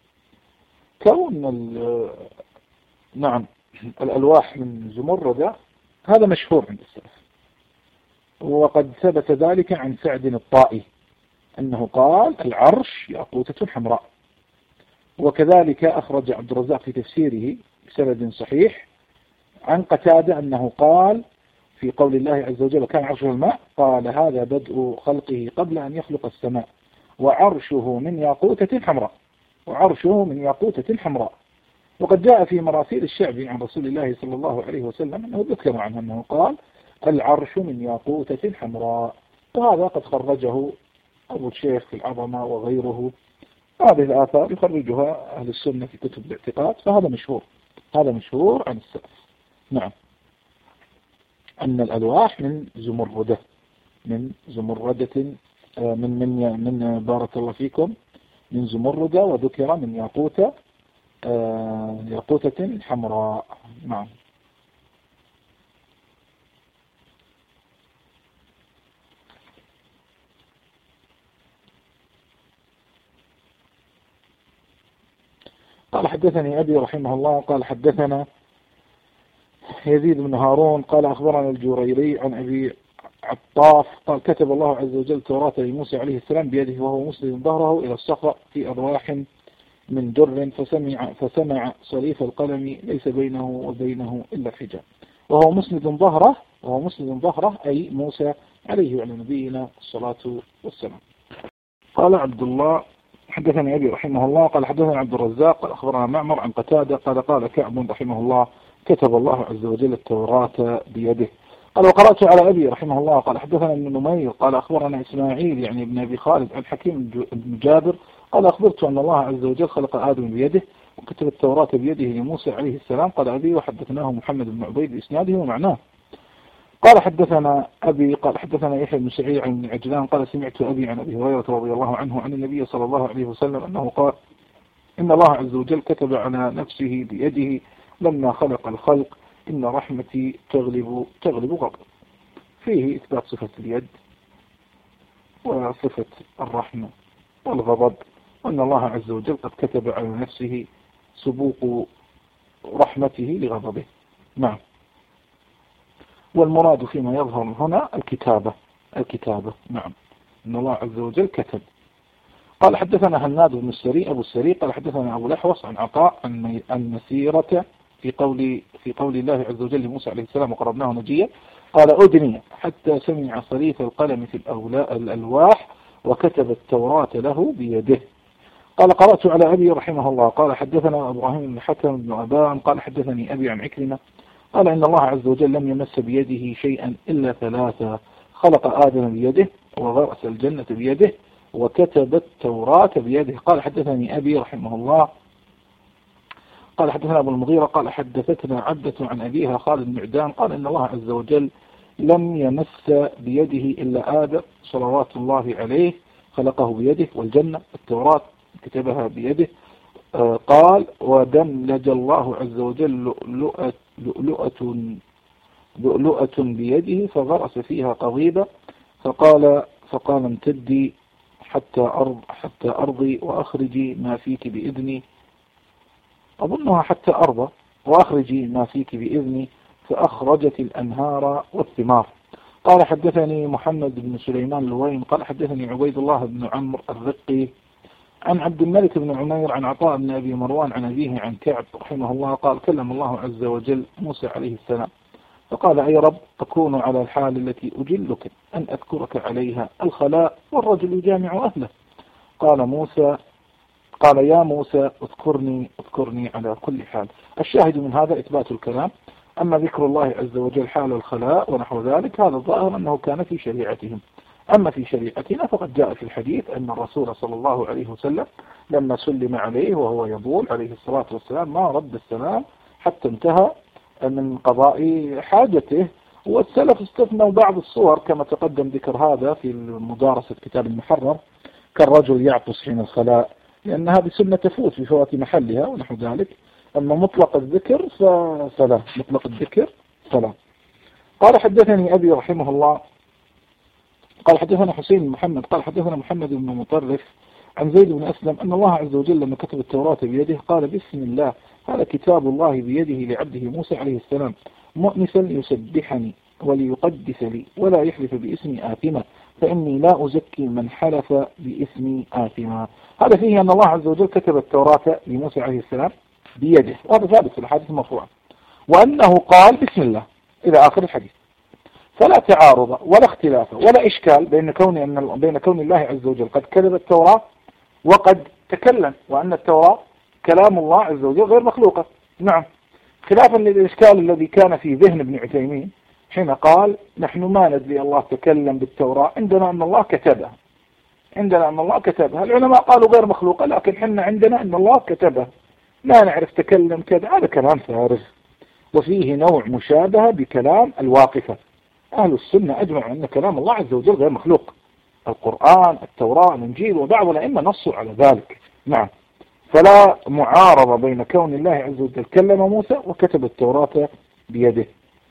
كون نعم الألواح من زمردة هذا مشهور عند السلف، وقد ثبت ذلك عن سعد الطائي أنه قال العرش ياقوتة حمراء. وكذلك أخرج عبد الرزاق في تفسيره بسند صحيح عن قتادة أنه قال في قول الله عز وجل كان عرشه الماء قال هذا بدء خلقه قبل أن يخلق السماء وعرشه من ياقوتة حمراء وعرشه من ياقوتة حمراء. وقد جاء في مراسيل الشعبي عن رسول الله صلى الله عليه وسلم أنه ذكر عنه أنه قال العرش من ياقوتة حمراء، وهذا قد خرجه أبو الشيخ في العظمة وغيره هذه الآثار يخرجها أهل السنة في كتب الاعتقاد، فهذا مشهور، هذا مشهور عن السلف. نعم، أن الألواح من زمردة، من زمردة من من من بارك الله فيكم، من زمردة، وذكر من ياقوتة ياقوتة حمراء. نعم. قال حدثني أبي رحمه الله قال حدثنا يزيد بن هارون قال أخبرنا الجريري عن أبي عطاف قال كتب الله عز وجل التوراة لموسى عليه السلام بيده وهو مسلم ظهره إلى الصخرة في أرواح من در، فسمع, فسمع صريف القلم ليس بينه وبينه إلا الحجاب، وهو مسند ظهره، وهو مسند ظهره أي موسى عليه وعلى نبينا الصلاة والسلام. قال عبد الله حدثني أبي رحمه الله قال حدثنا عبد الرزاق قال أخبرنا معمر عن قتادة قال قال كعب رحمه الله كتب الله عز وجل التوراة بيده. قال وقرأت على أبي رحمه الله قال حدثنا ابن نمير قال أخبرنا إسماعيل يعني ابن أبي خالد عن حكيم بن جابر قال أخبرت أن الله عز وجل خلق آدم بيده وكتب التوراة بيده لموسى عليه السلام. قال أبي وحدثناه محمد بن عبيد بإسناده ومعناه. قال حدثنا أبي قال حدثنا يحيى بن سعيد عن عجلان قال سمعت أبي عن أبي هريرة رضي الله عنه عن النبي صلى الله عليه وسلم أنه قال إن الله عز وجل كتب على نفسه بيده لما خلق الخلق إن رحمتي تغلب تغلب غضب، فيه إثبات صفة اليد وصفة الرحمة والغضب، وأن الله عز وجل قد كتب على نفسه سبوق رحمته لغضبه. نعم. والمراد فيما يظهر هنا الكتابة، الكتابة نعم، إن الله عز وجل كتب. قال حدثنا هناد بن السري أبو السري قال حدثنا أبو الأحوص عن عطاء عن المسيرة في قول في قول الله عز وجل لموسى عليه السلام وقربناه نجيا قال أدني حتى سمع صريف القلم في الألواح وكتب التوراة له بيده. قال قرأت على أبي رحمه الله قال حدثنا إبراهيم بن حكم بن أبان قال حدثني أبي عن عكرمة قال إن الله عز وجل لم يمس بيده شيئا إلا ثلاثة: خلق آدم بيده وغرس الجنة بيده وكتب التوراة بيده. قال حدثني أبي رحمه الله قال حدثنا أبو المغيرة قال حدثتنا عبدة عن أبيها خالد بن معدان قال إن الله عز وجل لم يمس بيده إلا آدم صلوات الله عليه خلقه بيده، والجنة التوراة كتبها بيده. آه قال ودملج الله عز وجل لؤلؤة لؤلؤة لؤلؤة بيده فغرس فيها قضيبة فقال فقال امتدي حتى أرض حتى أرضي وأخرجي ما فيك بإذني، أظنها حتى أرضى وأخرجي ما فيك بإذني، فأخرجت الأنهار والثمار. قال حدثني محمد بن سليمان اللوين قال حدثني عبيد الله بن عمرو الرقي عن عبد الملك بن عمير عن عطاء بن أبي مروان عن أبيه عن كعب رحمه الله قال كلم الله عز وجل موسى عليه السلام فقال أي رب أكون على الحال التي أجلك أن أذكرك عليها الخلاء والرجل يجامع أهله. قال موسى قال يا موسى اذكرني اذكرني على كل حال. الشاهد من هذا إثبات الكلام. أما ذكر الله عز وجل حال الخلاء ونحو ذلك هذا الظاهر أنه كان في شريعتهم. أما في شريعتنا فقد جاء في الحديث أن الرسول صلى الله عليه وسلم لما سلم عليه وهو يبول عليه الصلاة والسلام ما رد السلام حتى انتهى من قضاء حاجته. والسلف استثنوا بعض الصور كما تقدم ذكر هذا في مدارسة كتاب المحرر كالرجل يعطس حين الخلاء، لأن هذه سنة تفوت في فوات محلها ونحو ذلك. أما مطلق الذكر فلا، مطلق الذكر فلا. قال حدثني أبي رحمه الله قال حدثنا حسين بن محمد قال حدثنا محمد بن مطرف عن زيد بن أسلم أن الله عز وجل لما كتب التوراة بيده قال بسم الله هذا كتاب الله بيده لعبده موسى عليه السلام مؤنسا ليسبحني وليقدس لي ولا يحلف باسمي آثما فإني لا أزكي من حلف باسمي آثما. هذا فيه أن الله عز وجل كتب التوراة لموسى عليه السلام بيده، وهذا ثابت في الحديث المرفوع، وأنه قال بسم الله إلى آخر الحديث. فلا تعارض ولا اختلاف ولا إشكال بين كون أن بين كون الله عز وجل قد كتب التوراة وقد تكلم، وأن التوراة كلام الله عز وجل غير مخلوقة. نعم، خلافا للإشكال الذي كان في ذهن ابن عثيمين حين قال نحن ما ندري الله تكلم بالتوراة عندنا أن الله كتبها. عندنا أن الله كتبها. العلماء قالوا غير مخلوقة، لكن حنا عندنا أن الله كتبها، لا نعرف تكلم كذا. هذا كلام فارغ، وفيه نوع مشابهة بكلام الواقفة. أهل السنة أجمعوا أن كلام الله عز وجل غير مخلوق. القرآن، التوراة، الإنجيل، وبعض الأئمة نصوا على ذلك. نعم. فلا معارضة بين كون الله عز وجل كلم موسى وكتب التوراة بيده.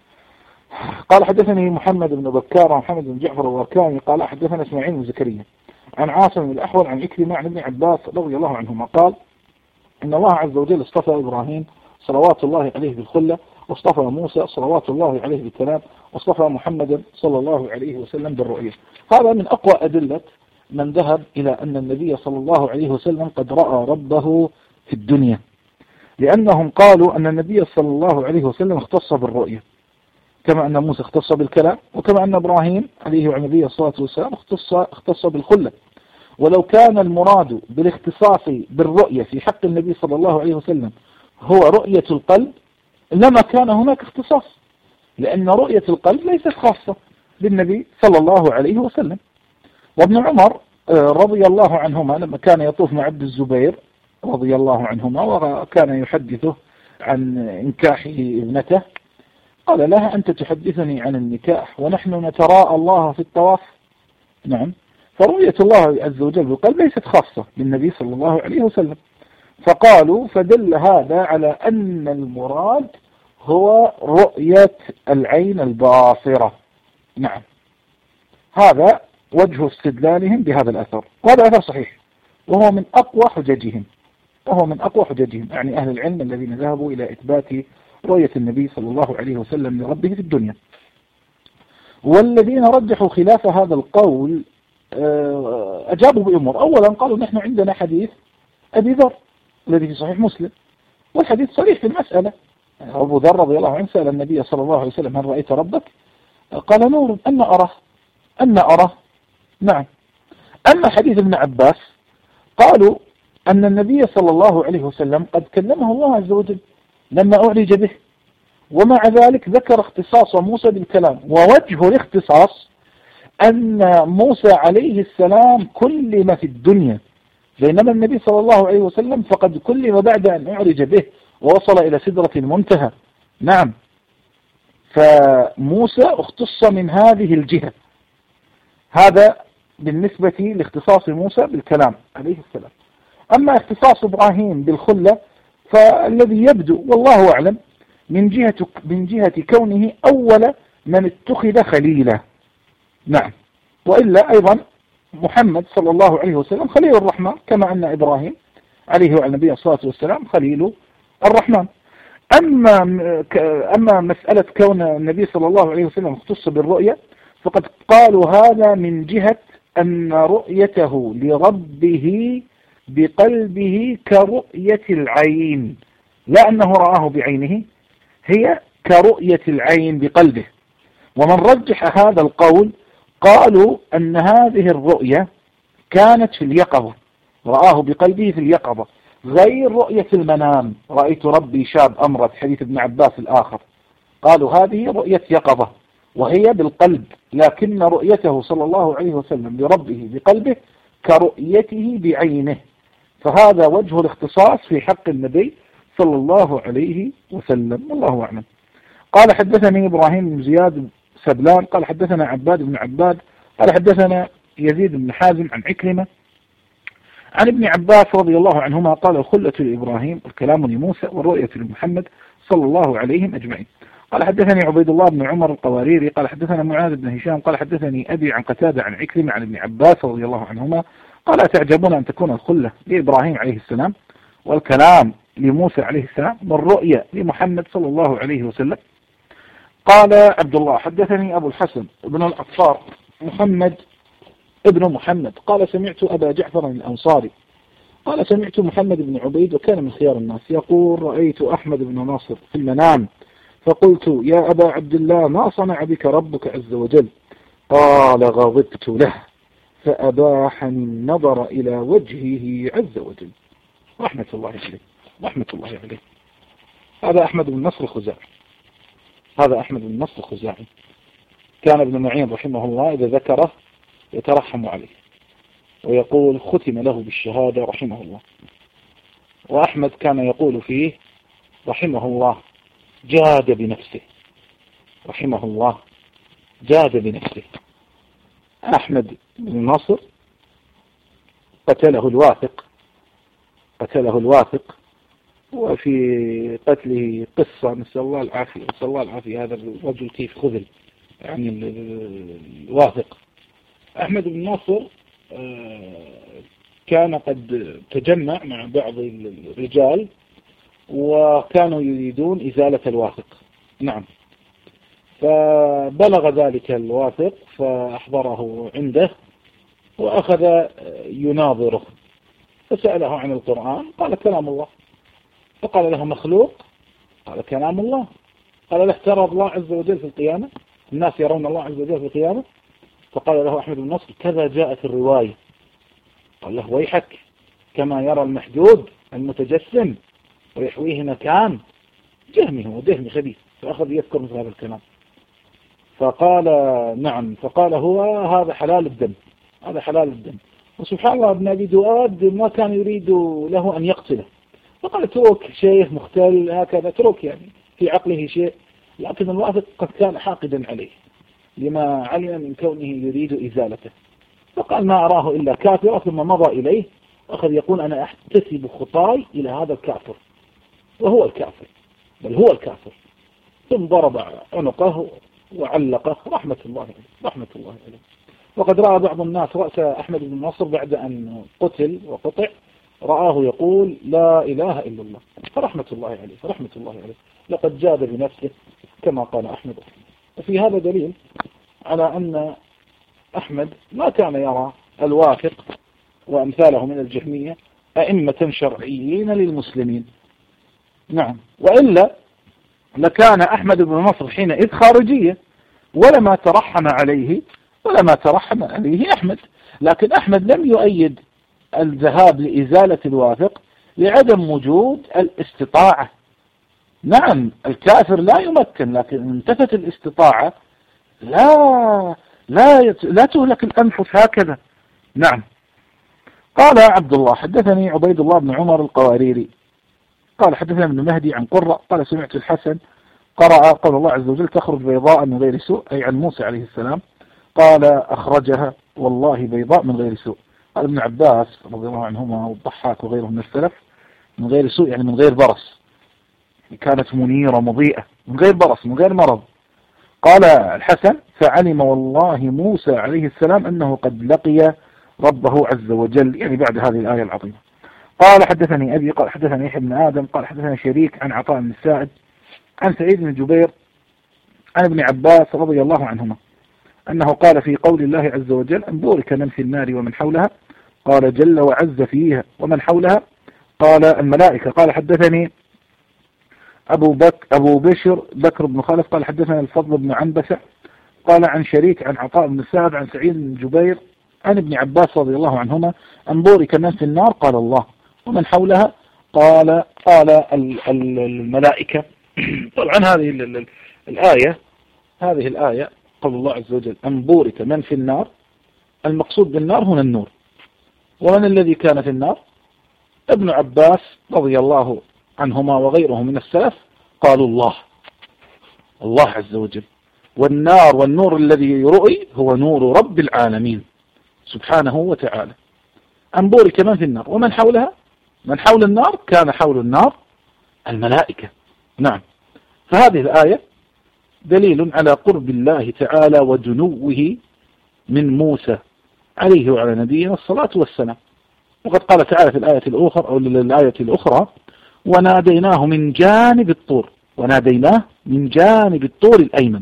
قال حدثني محمد بن بكار ومحمد بن جعفر الوركاني قال حدثنا اسماعيل بن زكريا عن عاصم بن الأحول عن عكرمة عن ابن عباس رضي الله عنهما قال إن الله عز وجل اصطفى إبراهيم صلوات الله عليه بالخلة، واصطفى موسى صلوات الله عليه بالكلام، واصطفى محمدا صلى الله عليه وسلم بالرؤية. هذا من أقوى أدلة من ذهب إلى أن النبي صلى الله عليه وسلم قد رأى ربه في الدنيا، لأنهم قالوا أن النبي صلى الله عليه وسلم اختص بالرؤية كما أن موسى اختص بالكلام، وكما أن إبراهيم عليه وعلى نبيه الصلاة والسلام اختص, اختص بالخلة. ولو كان المراد بالاختصاص بالرؤية في حق النبي صلى الله عليه وسلم هو رؤية القلب لما كان هناك اختصاص، لأن رؤية القلب ليست خاصة بالنبي صلى الله عليه وسلم. وابن عمر رضي الله عنهما لما كان يطوف مع عبد الزبير رضي الله عنهما وكان يحدثه عن إنكاح ابنته قال لها أنت تحدثني عن النكاح ونحن نتراءى الله في الطواف. نعم. فرؤية الله عز وجل بالقلب ليست خاصة بالنبي صلى الله عليه وسلم. فقالوا فدل هذا على أن المراد هو رؤية العين الباصرة. نعم. هذا وجه استدلالهم بهذا الأثر، وهذا أثر صحيح، وهو من أقوى حججهم وهو من أقوى حججهم يعني أهل العلم الذين ذهبوا إلى إثبات رؤية النبي صلى الله عليه وسلم لربه في الدنيا. والذين رجحوا خلاف هذا القول أجابوا بأمور. أولا قالوا نحن عندنا حديث أبي ذر الذي في صحيح مسلم، والحديث صريح في المسألة. أبو ذر رضي الله عنه سأل النبي صلى الله عليه وسلم هل رأيت ربك؟ قال نور أن أراه أن أراه. نعم. أما حديث ابن عباس قالوا أن النبي صلى الله عليه وسلم قد كلمه الله عز وجل لما أعرج به، ومع ذلك ذكر اختصاص موسى بالكلام. ووجه الاختصاص أن موسى عليه السلام كلم في الدنيا، بينما النبي صلى الله عليه وسلم فقد كلم بعد أن أعرج به ووصل إلى سدرة المنتهى. نعم. فموسى اختص من هذه الجهة. هذا بالنسبة لاختصاص موسى بالكلام عليه السلام. أما اختصاص إبراهيم بالخلة فالذي يبدو والله أعلم من جهة من جهة كونه أول من اتخذ خليلا. نعم. وإلا أيضا محمد صلى الله عليه وسلم خليل الرحمن، كما أن إبراهيم عليه وعلى النبي الصلاة والسلام خليل الرحمن. أما أما مسألة كون النبي صلى الله عليه وسلم اختص بالرؤية فقد قالوا هذا من جهة أن رؤيته لربه بقلبه كرؤية العين، لا أنه رآه بعينه، هي كرؤية العين بقلبه. ومن رجح هذا القول قالوا أن هذه الرؤية كانت في اليقظة، رآه بقلبه في اليقظة، غير رؤية المنام رأيت ربي شاب أمرت حديث ابن عباس الآخر. قالوا هذه رؤية يقظة وهي بالقلب، لكن رؤيته صلى الله عليه وسلم لربه بقلبه كرؤيته بعينه. فهذا وجه الاختصاص في حق النبي صلى الله عليه وسلم، والله أعلم. قال حدثني إبراهيم بن زياد سبلان قال حدثنا عباد بن عباد قال حدثنا يزيد بن حازم عن عكرمة عن ابن عباس رضي الله عنهما قال الخلة لإبراهيم والكلام لموسى والرؤية لمحمد صلى الله عليهم أجمعين. قال حدثني عبيد الله بن عمر القواريري قال حدثنا معاذ بن هشام قال حدثني أبي عن قتادة عن عكرمة عن ابن عباس رضي الله عنهما قال أتعجبون أن تكون الخلة لإبراهيم عليه السلام والكلام لموسى عليه السلام والرؤية لمحمد صلى الله عليه وسلم. قال عبد الله حدثني أبو الحسن ابن الأطفار محمد ابن محمد قال سمعت أبا جعفر الأنصاري قال سمعت محمد بن عبيد وكان من خيار الناس يقول رأيت أحمد بن ناصر في المنام فقلت يا أبا عبد الله ما صنع بك ربك عز وجل؟ قال غضبت له فأباحني النظر إلى وجهه عز وجل. رحمة الله عليه رحمة الله عليه. هذا أحمد بن نصر الخزاعي هذا أحمد بن نصر الخزاعي كان ابن معين رحمه الله إذا ذكره يترحم عليه ويقول ختم له بالشهادة رحمه الله. وأحمد كان يقول فيه رحمه الله جاد بنفسه، رحمه الله جاد بنفسه. أحمد بن نصر قتله الواثق، قتله الواثق، وفي قتله قصة نسأل الله العافية، نسأل الله العافية. هذا الرجل كيف خذل يعني الواثق. أحمد بن نصر كان قد تجمع مع بعض الرجال وكانوا يريدون إزالة الواثق. نعم. فبلغ ذلك الواثق فأحضره عنده وأخذ يناظره، فسأله عن القرآن قال كلام الله. فقال له مخلوق؟ قال كلام الله. قال له ترى الله عز وجل في القيامة؟ الناس يرون الله عز وجل في القيامة؟ فقال له أحمد بن نصر كذا جاءت الرواية. قال له ويحك، كما يرى المحدود المتجسم ويحويه مكان، جهمي هو جهمي خبيث. فأخذ يذكر مثل هذا الكلام. فقال نعم، فقال هو هذا حلال الدم، هذا حلال الدم. وسبحان الله ابن أبي دؤاد ما كان يريد له أن يقتله، فقال اترك شيء مختل هكذا، اترك يعني في عقله شيء. لكن الواثق قد كان حاقدا عليه لما علم من كونه يريد إزالته، فقال ما أراه إلا كافرا. ثم مضى إليه وأخذ يقول أنا أحتسب خطاي إلى هذا الكافر، وهو الكافر، بل هو الكافر. ثم ضرب عنقه وعلقه رحمة الله عليه، رحمة الله عليه. وقد رأى بعض الناس رأس أحمد بن نصر بعد أن قتل وقطع، رآه يقول لا إله إلا الله، فرحمة الله عليه، فرحمة الله عليه. لقد جاد بنفسه كما قال أحمد. وفي هذا دليل على أن أحمد ما كان يرى الواثق وأمثاله من الجهمية أئمة شرعيين للمسلمين. نعم، وإلا لكان أحمد بن نصر حينئذ خارجية ولما ترحم عليه ولما ترحم عليه أحمد. لكن أحمد لم يؤيد الذهاب لإزالة الواثق لعدم وجود الاستطاعة. نعم الكافر لا يمكن، لكن انتفت الاستطاعة لا لا لا تهلك الأنفس هكذا. نعم. قال عبد الله حدثني عبيد الله بن عمر القواريري قال حدثنا ابن مهدي عن قرة قال سمعت الحسن قرأ قول الله عز وجل تخرج بيضاء من غير سوء، أي عن موسى عليه السلام قال أخرجها والله بيضاء من غير سوء. قال ابن عباس رضي الله عنهما والضحاك وغيرهم من السلف من غير سوء يعني من غير برص، كانت منيرة مضيئة من غير برص من غير مرض. قال الحسن فعلم والله موسى عليه السلام أنه قد لقي ربه عز وجل، يعني بعد هذه الآية العظيمة. قال حدثني أبي قال حدثني يحيى بن آدم قال حدثني شريك عن عطاء بن السائب عن سعيد بن جبير عن ابن عباس رضي الله عنهما أنه قال في قول الله عز وجل أن بورك من في النار ومن حولها، قال جل وعز فيها ومن حولها قال الملائكة. قال حدثني أبو بك أبو بشر بكر بن خالد قال حدثنا الفضل بن عنبسة قال عن شريك عن عطاء بن السائب عن سعيد بن جبير عن ابن عباس رضي الله عنهما أن بورك من في النار قال الله ومن حولها قال قال الملائكة. طبعا هذه الآية هذه الآية قال الله عز وجل أن بورك من في النار، المقصود بالنار هنا النور. ومن الذي كان في النار؟ ابن عباس رضي الله عنهما وغيره من السلف قالوا الله الله عز وجل. والنار والنور الذي يرؤي هو نور رب العالمين سبحانه وتعالى. أن بورك من في النار ومن حولها، من حول النار كان حول النار الملائكة. نعم. فهذه الآية دليل على قرب الله تعالى ودنوه من موسى عليه وعلى نبينا الصلاة والسلام. وقد قال تعالى في الآية الأخرى أو الآية الأخرى وناديناه من جانب الطور، وناديناه من جانب الطور الأيمن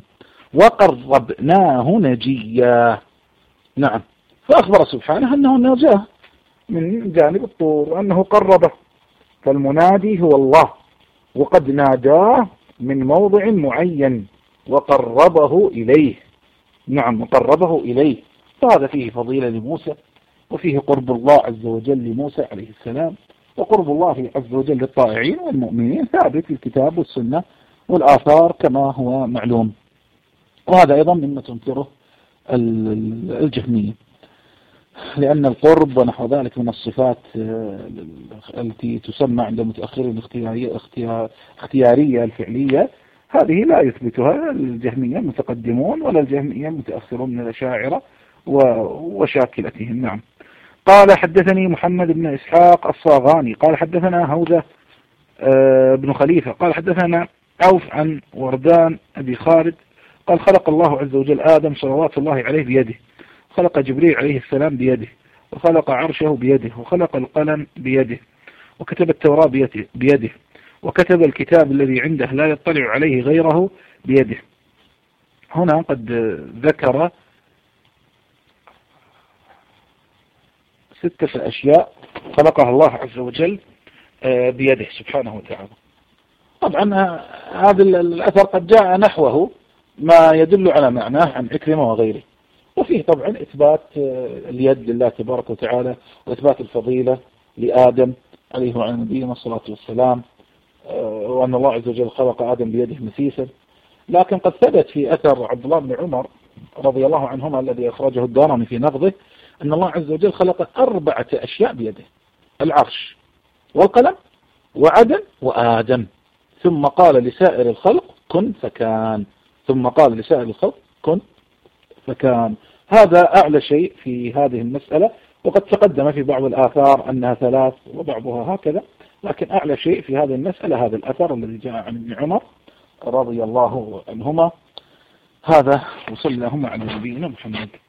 وقربناه نجيا. نعم. فأخبر سبحانه أنه نجاه من جانب الطور وأنه قربه، فالمنادي هو الله، وقد ناداه من موضع معين وقربه إليه. نعم وقربه إليه. فهذا فيه فضيلة لموسى، وفيه قرب الله عز وجل لموسى عليه السلام، وقرب الله عز وجل للطائعين والمؤمنين ثابت في الكتاب والسنة والآثار كما هو معلوم. وهذا أيضا مما تنكره الجهمية. لأن القرب ونحو ذلك من الصفات التي تسمى عند المتأخرين اختيارية الفعلية، هذه لا يثبتها الجهمية المتقدمون ولا الجهمية المتأخرون من الأشاعرة وشاكلتهم. نعم. قال حدثني محمد بن إسحاق الصاغاني قال حدثنا هوذة بن خليفة قال حدثنا عوف عن وردان أبي خالد قال خلق الله عز وجل آدم صلوات الله عليه بيده، خلق جبريل عليه السلام بيده، وخلق عرشه بيده، وخلق القلم بيده، وكتب التوراة بيده، وكتب الكتاب الذي عنده لا يطلع عليه غيره بيده. هنا قد ذكر ستة أشياء خلقها الله عز وجل بيده سبحانه وتعالى. طبعا هذا الأثر قد جاء نحوه ما يدل على معناه عن عكرمة وغيره، وفيه طبعا إثبات اليد لله تبارك وتعالى، وإثبات الفضيلة لآدم عليه وعلى نبينا الصلاة والسلام، وأن الله عز وجل خلق آدم بيده مسيسا. لكن قد ثبت في أثر عبد الله بن عمر رضي الله عنهما الذي أخرجه الدارمي في نقضه أن الله عز وجل خلق أربعة أشياء بيده: العرش والقلم وعدن وآدم، ثم قال لسائر الخلق كن فكان، ثم قال لسائر الخلق كن فكان. هذا أعلى شيء في هذه المسألة، وقد تقدم في بعض الآثار أنها ثلاث وبعضها هكذا، لكن أعلى شيء في هذه المسألة هذا الأثر الذي جاء عن ابن عمر رضي الله عنهما. هذا وصلى اللهم على نبينا محمد.